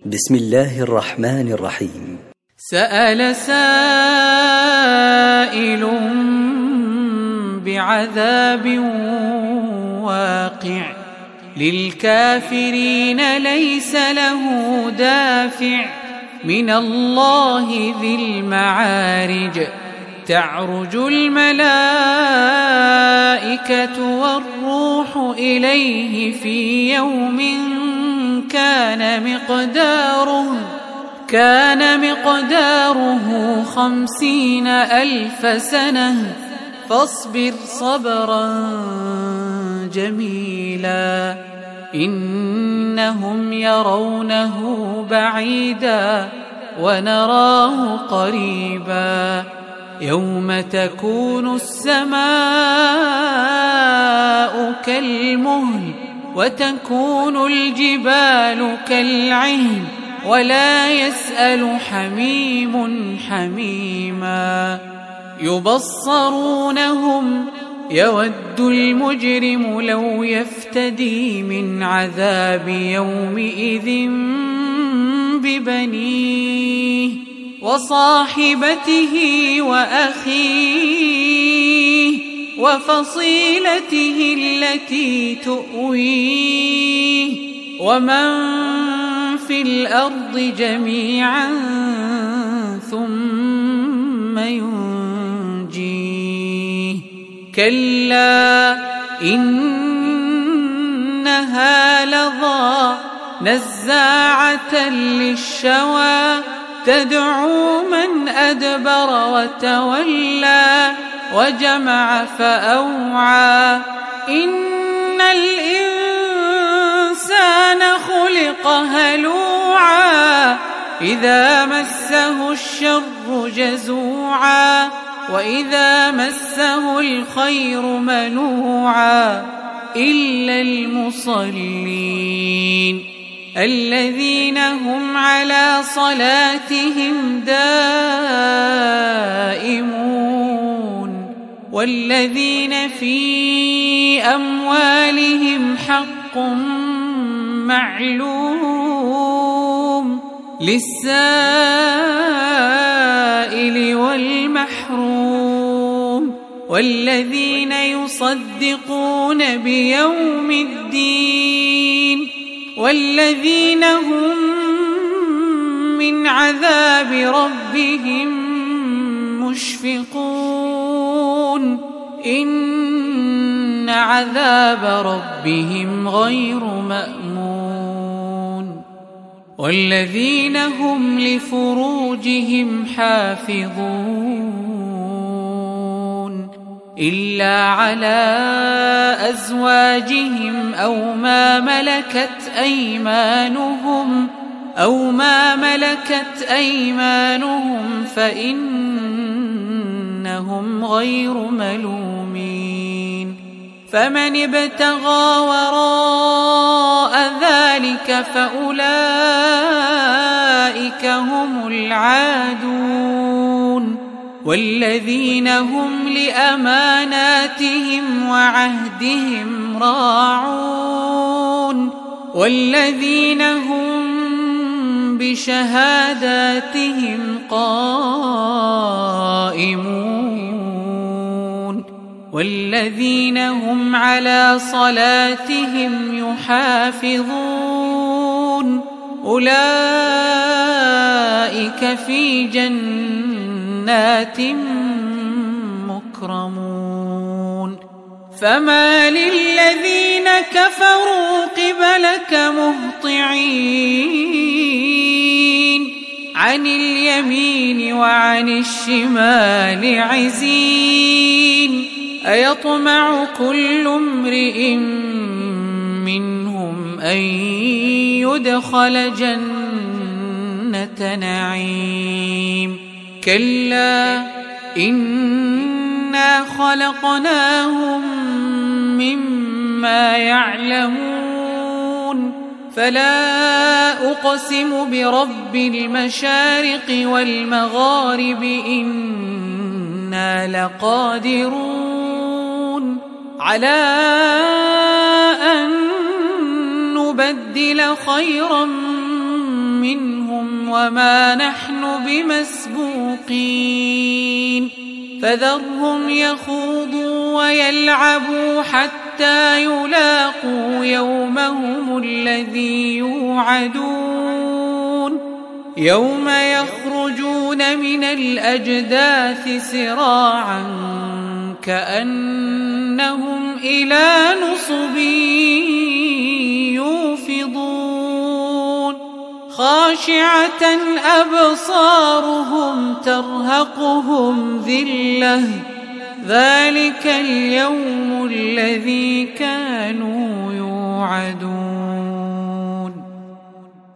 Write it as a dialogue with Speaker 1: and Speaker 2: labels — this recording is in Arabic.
Speaker 1: بسم الله الرحمن الرحيم.
Speaker 2: سأل سائل بعذاب واقع للكافرين ليس له دافع من الله ذي المعارج تعرج الملائكة والروح إليه في يوم كان مقداره 50,000 سنة فاصبر صبرا جميلا إنهم يرونه بعيدا ونراه قريبا يوم تكون السماء كالمهل وتكون الجبال كالعهن ولا يسأل حميم حميما يبصرونهم يود المجرم لو يفتدي من عذاب يومئذ ببنيه وصاحبته وأخيه وفصيلته التي تؤويه ومن في الأرض جميعا ثم ينجيه كلا إنها لظى نزاعة للشوى تدعو من أدبر وتولى وجمع فأوعى إن الإنسان خلق هلوعا إذا مسه الشر جزوعا وإذا مسه الخير منوعا إلا المصلين الذين هم على صلاتهم دائمون والذين في أموالهم حق معلوم للسائل والمحروم والذين يصدقون بيوم الدين والذين هم من عذاب ربهم مشفقون إن عذاب ربهم غير مأمون والذين هم لفروجهم حافظون إلا على أزواجهم أو ما ملكت أيمانهم فإنهم غير ملومين فمن ابتغى وراء ذلك فأولئك هم العادون والذين هم لأماناتهم وعهدهم راعون والذين هم بشهاداتهم قائمون والذين هم على صلاتهم يحافظون أولئك في جنات مكرمون فما للذين كفروا قبلك مهطعين عن اليمين وعن الشمال عزين أيطمع كل امرئ منهم أن يدخل جنة نعيم كلا إنا خلقناهم مما يعلمون فلا أقسم برب المشارق والمغارب إنا لقادرون على أن نبدل خيرا منهم وما نحن بمسبوقين فذرهم يخوضوا ويلعبوا حتى يلاقوا يومهم الذي يوعدون يوم يخرجون من الأجداث سراعا كأنهم إلى نصب يوفضون خاشعة أبصارهم ترهقهم ذلة ذلك اليوم الذي كانوا يوعدون